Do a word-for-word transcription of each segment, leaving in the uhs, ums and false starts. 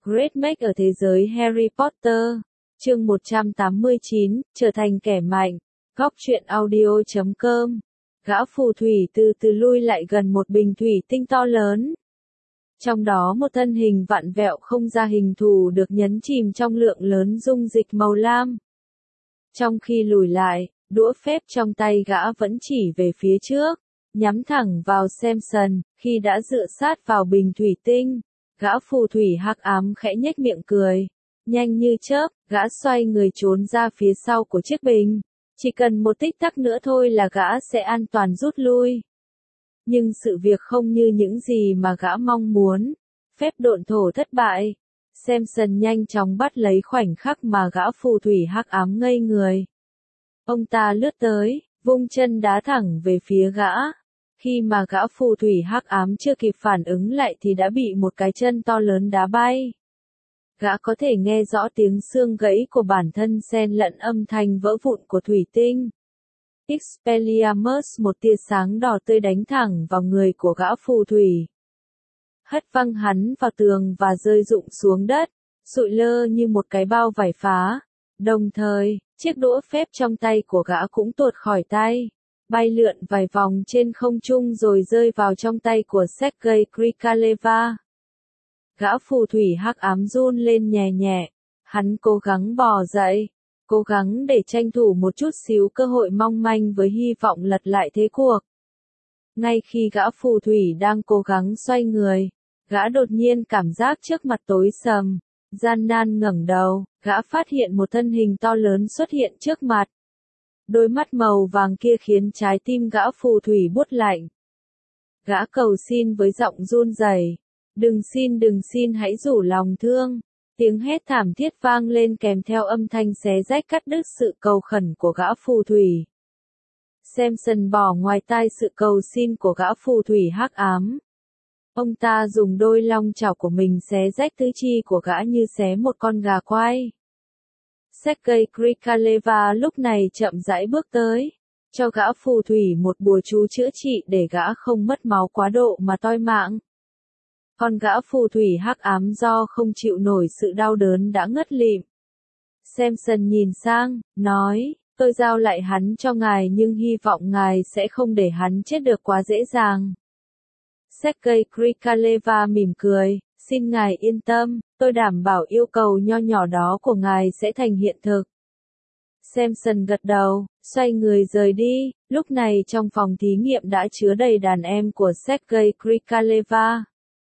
Great Make ở thế giới Harry Potter. Chương một trăm tám mươi chín, trở thành kẻ mạnh. Góc truyện audio chấm com. Gã phù thủy từ từ lui lại gần một bình thủy tinh to lớn. Trong đó một thân hình vặn vẹo không ra hình thù được nhấn chìm trong lượng lớn dung dịch màu lam. Trong khi lùi lại, đũa phép trong tay gã vẫn chỉ về phía trước, nhắm thẳng vào Samson. Khi đã dựa sát vào bình thủy tinh, gã phù thủy hắc ám khẽ nhếch miệng cười. Nhanh như chớp, gã xoay người trốn ra phía sau của chiếc bình. Chỉ cần một tích tắc nữa thôi là gã sẽ an toàn rút lui. Nhưng sự việc không như những gì mà gã mong muốn. Phép độn thổ thất bại. Samson nhanh chóng bắt lấy khoảnh khắc mà gã phù thủy hắc ám ngây người. Ông ta lướt tới, vung chân đá thẳng về phía gã. Khi mà gã phù thủy hắc ám chưa kịp phản ứng lại thì đã bị một cái chân to lớn đá bay. Gã có thể nghe rõ tiếng xương gãy của bản thân xen lẫn âm thanh vỡ vụn của thủy tinh. Expelliarmus, một tia sáng đỏ tươi đánh thẳng vào người của gã phù thủy. Hất văng hắn vào tường và rơi rụng xuống đất, sụi lơ như một cái bao vải phá. Đồng thời, chiếc đũa phép trong tay của gã cũng tuột khỏi tay, bay lượn vài vòng trên không trung rồi rơi vào trong tay của Sergei Krikaleva. Gã phù thủy hắc ám run lên nhẹ nhẹ, hắn cố gắng bò dậy, cố gắng để tranh thủ một chút xíu cơ hội mong manh với hy vọng lật lại thế cuộc. Ngay khi gã phù thủy đang cố gắng xoay người, gã đột nhiên cảm giác trước mặt tối sầm, gian nan ngẩng đầu, gã phát hiện một thân hình to lớn xuất hiện trước mặt. Đôi mắt màu vàng kia khiến trái tim gã phù thủy buốt lạnh. Gã cầu xin với giọng run rẩy, "Đừng xin, đừng xin, hãy rủ lòng thương." Tiếng hét thảm thiết vang lên kèm theo âm thanh xé rách cắt đứt sự cầu khẩn của gã phù thủy. Samson bỏ ngoài tai sự cầu xin của gã phù thủy hắc ám. Ông ta dùng đôi long chảo của mình xé rách tứ chi của gã như xé một con gà quay. Sergei Krikaleva lúc này chậm rãi bước tới, cho gã phù thủy một bùa chú chữa trị để gã không mất máu quá độ mà toi mạng. Còn gã phù thủy hắc ám do không chịu nổi sự đau đớn đã ngất lịm. Samson nhìn sang, nói, "Tôi giao lại hắn cho ngài nhưng hy vọng ngài sẽ không để hắn chết được quá dễ dàng." Sergei Krikaleva mỉm cười, "Xin ngài yên tâm, tôi đảm bảo yêu cầu nho nhỏ đó của ngài sẽ thành hiện thực." Samson gật đầu, xoay người rời đi. Lúc này trong phòng thí nghiệm đã chứa đầy đàn em của Sergei Krikaleva.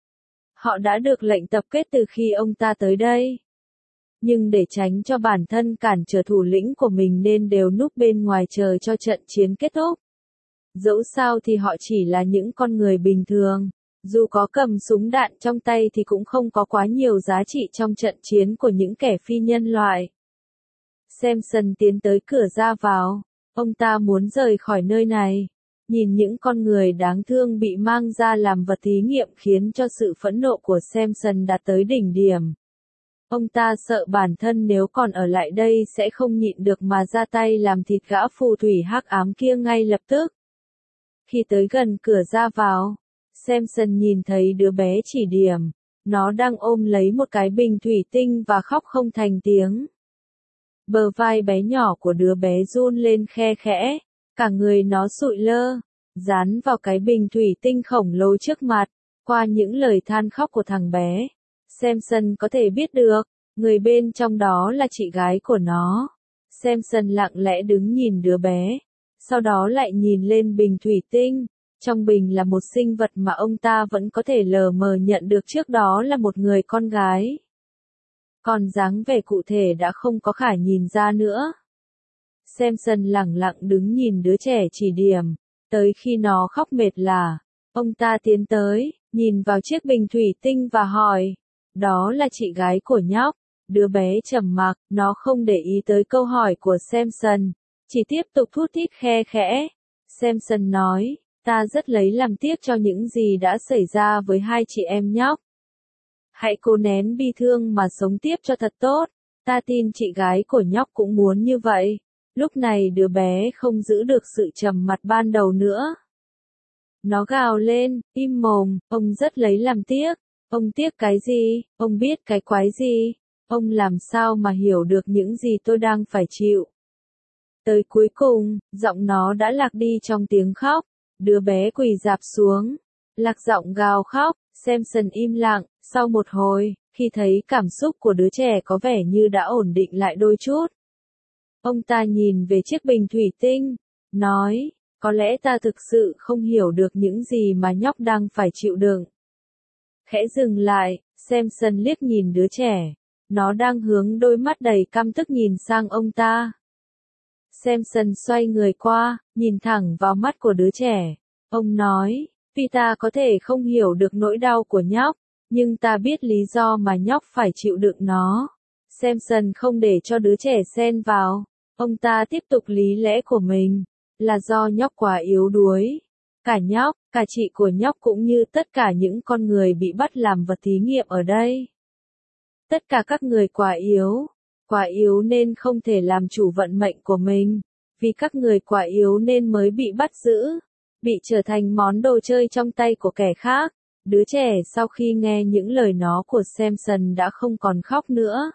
Họ đã được lệnh tập kết từ khi ông ta tới đây. Nhưng để tránh cho bản thân cản trở thủ lĩnh của mình nên đều núp bên ngoài chờ cho trận chiến kết thúc. Dẫu sao thì họ chỉ là những con người bình thường. Dù có cầm súng đạn trong tay thì cũng không có quá nhiều giá trị trong trận chiến của những kẻ phi nhân loại. Samson tiến tới cửa ra vào. Ông ta muốn rời khỏi nơi này. Nhìn những con người đáng thương bị mang ra làm vật thí nghiệm khiến cho sự phẫn nộ của Samson đạt tới đỉnh điểm. Ông ta sợ bản thân nếu còn ở lại đây sẽ không nhịn được mà ra tay làm thịt gã phù thủy hắc ám kia ngay lập tức. Khi tới gần cửa ra vào, Samson nhìn thấy đứa bé chỉ điểm. Nó đang ôm lấy một cái bình thủy tinh và khóc không thành tiếng. Bờ vai bé nhỏ của đứa bé run lên khe khẽ. Cả người nó sụi lơ, dán vào cái bình thủy tinh khổng lồ trước mặt. Qua những lời than khóc của thằng bé, Samson có thể biết được, người bên trong đó là chị gái của nó. Samson lặng lẽ đứng nhìn đứa bé, sau đó lại nhìn lên bình thủy tinh. Trong bình là một sinh vật mà ông ta vẫn có thể lờ mờ nhận được trước đó là một người con gái. Còn dáng vẻ cụ thể đã không có khả nhìn ra nữa. Samson lặng lặng đứng nhìn đứa trẻ chỉ điểm, tới khi nó khóc mệt lả, ông ta tiến tới, nhìn vào chiếc bình thủy tinh và hỏi, "Đó là chị gái của nhóc?" Đứa bé trầm mặc, nó không để ý tới câu hỏi của Samson, chỉ tiếp tục thút thít khe khẽ. Samson nói, "Ta rất lấy làm tiếc cho những gì đã xảy ra với hai chị em nhóc. Hãy cố nén bi thương mà sống tiếp cho thật tốt, ta tin chị gái của nhóc cũng muốn như vậy." Lúc này đứa bé không giữ được sự trầm mặc ban đầu nữa. Nó gào lên, "Im mồm, ông rất lấy làm tiếc." Ông tiếc cái gì? Ông biết cái quái gì? Ông làm sao mà hiểu được những gì tôi đang phải chịu? Tới cuối cùng, giọng nó đã lạc đi trong tiếng khóc. Đứa bé quỳ rạp xuống, lạc giọng gào khóc. Samson im lặng, sau một hồi, khi thấy cảm xúc của đứa trẻ có vẻ như đã ổn định lại đôi chút. Ông ta nhìn về chiếc bình thủy tinh, nói, có lẽ ta thực sự không hiểu được những gì mà nhóc đang phải chịu đựng. Khẽ dừng lại, Samson liếc nhìn đứa trẻ. Nó đang hướng đôi mắt đầy căm tức nhìn sang ông ta. Samson xoay người qua, nhìn thẳng vào mắt của đứa trẻ. Ông nói, vì ta có thể không hiểu được nỗi đau của nhóc, nhưng ta biết lý do mà nhóc phải chịu đựng nó. Samson không để cho đứa trẻ xen vào. Ông ta tiếp tục lý lẽ của mình, là do nhóc quá yếu đuối. Cả nhóc, cả chị của nhóc cũng như tất cả những con người bị bắt làm vật thí nghiệm ở đây. Tất cả các người quá yếu, quá yếu nên không thể làm chủ vận mệnh của mình, vì các người quá yếu nên mới bị bắt giữ, bị trở thành món đồ chơi trong tay của kẻ khác. Đứa trẻ sau khi nghe những lời nó của Samson đã không còn khóc nữa.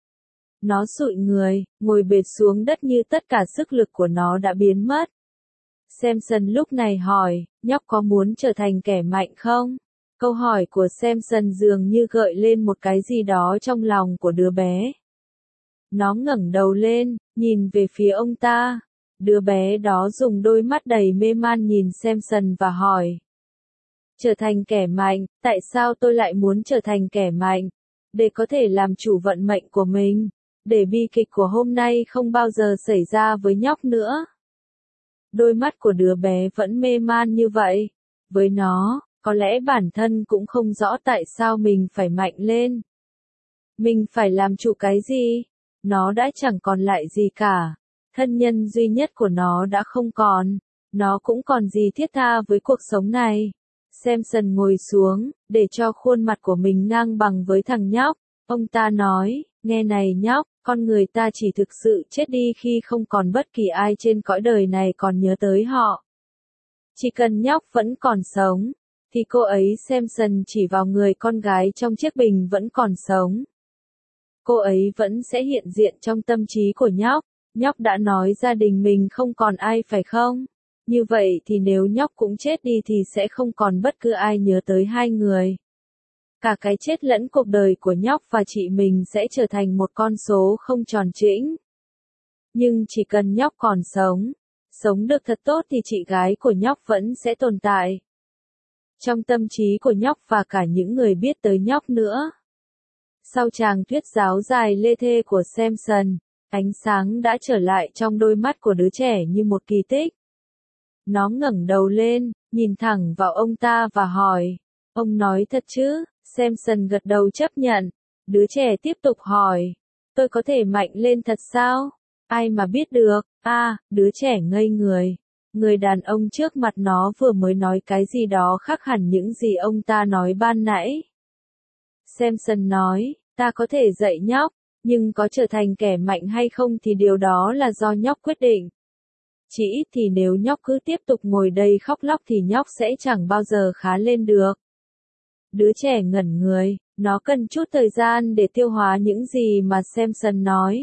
Nó sụi người, ngồi bệt xuống đất như tất cả sức lực của nó đã biến mất. Samson lúc này hỏi, nhóc có muốn trở thành kẻ mạnh không? Câu hỏi của Samson dường như gợi lên một cái gì đó trong lòng của đứa bé. Nó ngẩng đầu lên, nhìn về phía ông ta. Đứa bé đó dùng đôi mắt đầy mê man nhìn Samson và hỏi. Trở thành kẻ mạnh, tại sao tôi lại muốn trở thành kẻ mạnh? Để có thể làm chủ vận mệnh của mình. Để bi kịch của hôm nay không bao giờ xảy ra với nhóc nữa. Đôi mắt của đứa bé vẫn mê man như vậy. Với nó, có lẽ bản thân cũng không rõ tại sao mình phải mạnh lên. Mình phải làm chủ cái gì? Nó đã chẳng còn lại gì cả. Thân nhân duy nhất của nó đã không còn. Nó cũng còn gì thiết tha với cuộc sống này. Samson ngồi xuống, để cho khuôn mặt của mình ngang bằng với thằng nhóc. Ông ta nói, nghe này nhóc, con người ta chỉ thực sự chết đi khi không còn bất kỳ ai trên cõi đời này còn nhớ tới họ. Chỉ cần nhóc vẫn còn sống, thì cô ấy Samson chỉ vào người con gái trong chiếc bình vẫn còn sống. Cô ấy vẫn sẽ hiện diện trong tâm trí của nhóc. Nhóc đã nói gia đình mình không còn ai phải không? Như vậy thì nếu nhóc cũng chết đi thì sẽ không còn bất cứ ai nhớ tới hai người. Cả cái chết lẫn cuộc đời của nhóc và chị mình sẽ trở thành một con số không tròn trĩnh. Nhưng chỉ cần nhóc còn sống, sống được thật tốt thì chị gái của nhóc vẫn sẽ tồn tại. Trong tâm trí của nhóc và cả những người biết tới nhóc nữa. Sau tràng thuyết giáo dài lê thê của Samson, ánh sáng đã trở lại trong đôi mắt của đứa trẻ như một kỳ tích. Nó ngẩng đầu lên, nhìn thẳng vào ông ta và hỏi, ông nói thật chứ? Samson gật đầu chấp nhận. Đứa trẻ tiếp tục hỏi, tôi có thể mạnh lên thật sao? Ai mà biết được? A, à, đứa trẻ ngây người. Người đàn ông trước mặt nó vừa mới nói cái gì đó khác hẳn những gì ông ta nói ban nãy. Samson nói, ta có thể dạy nhóc, nhưng có trở thành kẻ mạnh hay không thì điều đó là do nhóc quyết định. Chỉ ít thì nếu nhóc cứ tiếp tục ngồi đây khóc lóc thì nhóc sẽ chẳng bao giờ khá lên được. Đứa trẻ ngẩn người, nó cần chút thời gian để tiêu hóa những gì mà Samson nói.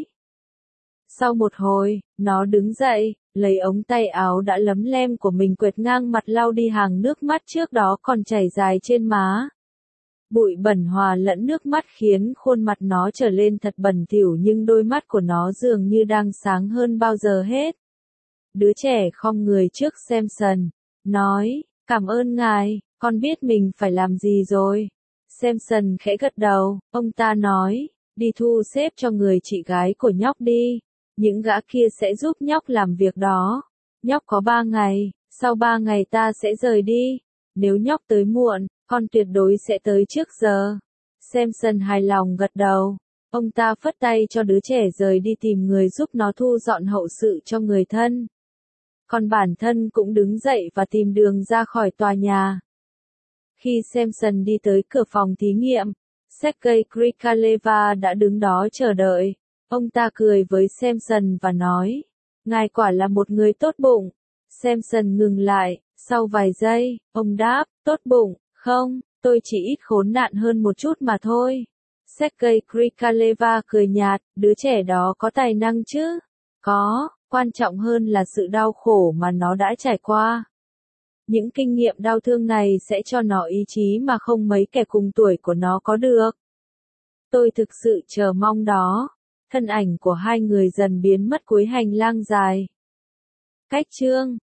Sau một hồi, nó đứng dậy, lấy ống tay áo đã lấm lem của mình quệt ngang mặt lau đi hàng nước mắt trước đó còn chảy dài trên má. Bụi bẩn hòa lẫn nước mắt khiến khuôn mặt nó trở lên thật bẩn thỉu nhưng đôi mắt của nó dường như đang sáng hơn bao giờ hết. Đứa trẻ khom người trước Samson, nói, cảm ơn ngài, con biết mình phải làm gì rồi. Samson khẽ gật đầu, ông ta nói, đi thu xếp cho người chị gái của nhóc đi. Những gã kia sẽ giúp nhóc làm việc đó. Nhóc có ba ngày, sau ba ngày ta sẽ rời đi. Nếu nhóc tới muộn, con tuyệt đối sẽ tới trước giờ. Samson hài lòng gật đầu. Ông ta phất tay cho đứa trẻ rời đi tìm người giúp nó thu dọn hậu sự cho người thân. Còn bản thân cũng đứng dậy và tìm đường ra khỏi tòa nhà. Khi Samson đi tới cửa phòng thí nghiệm, Sergei Krikaleva đã đứng đó chờ đợi. Ông ta cười với Samson và nói, ngài quả là một người tốt bụng. Samson ngừng lại, sau vài giây, ông đáp, tốt bụng, không, Tôi chỉ ít khốn nạn hơn một chút mà thôi. Sergei Krikaleva cười nhạt, đứa trẻ đó có tài năng chứ? Có, quan trọng hơn là sự đau khổ mà nó đã trải qua. Những kinh nghiệm đau thương này sẽ cho nó ý chí mà không mấy kẻ cùng tuổi của nó có được. Tôi thực sự chờ mong đó. Thân ảnh của hai người dần biến mất cuối hành lang dài. Cách chương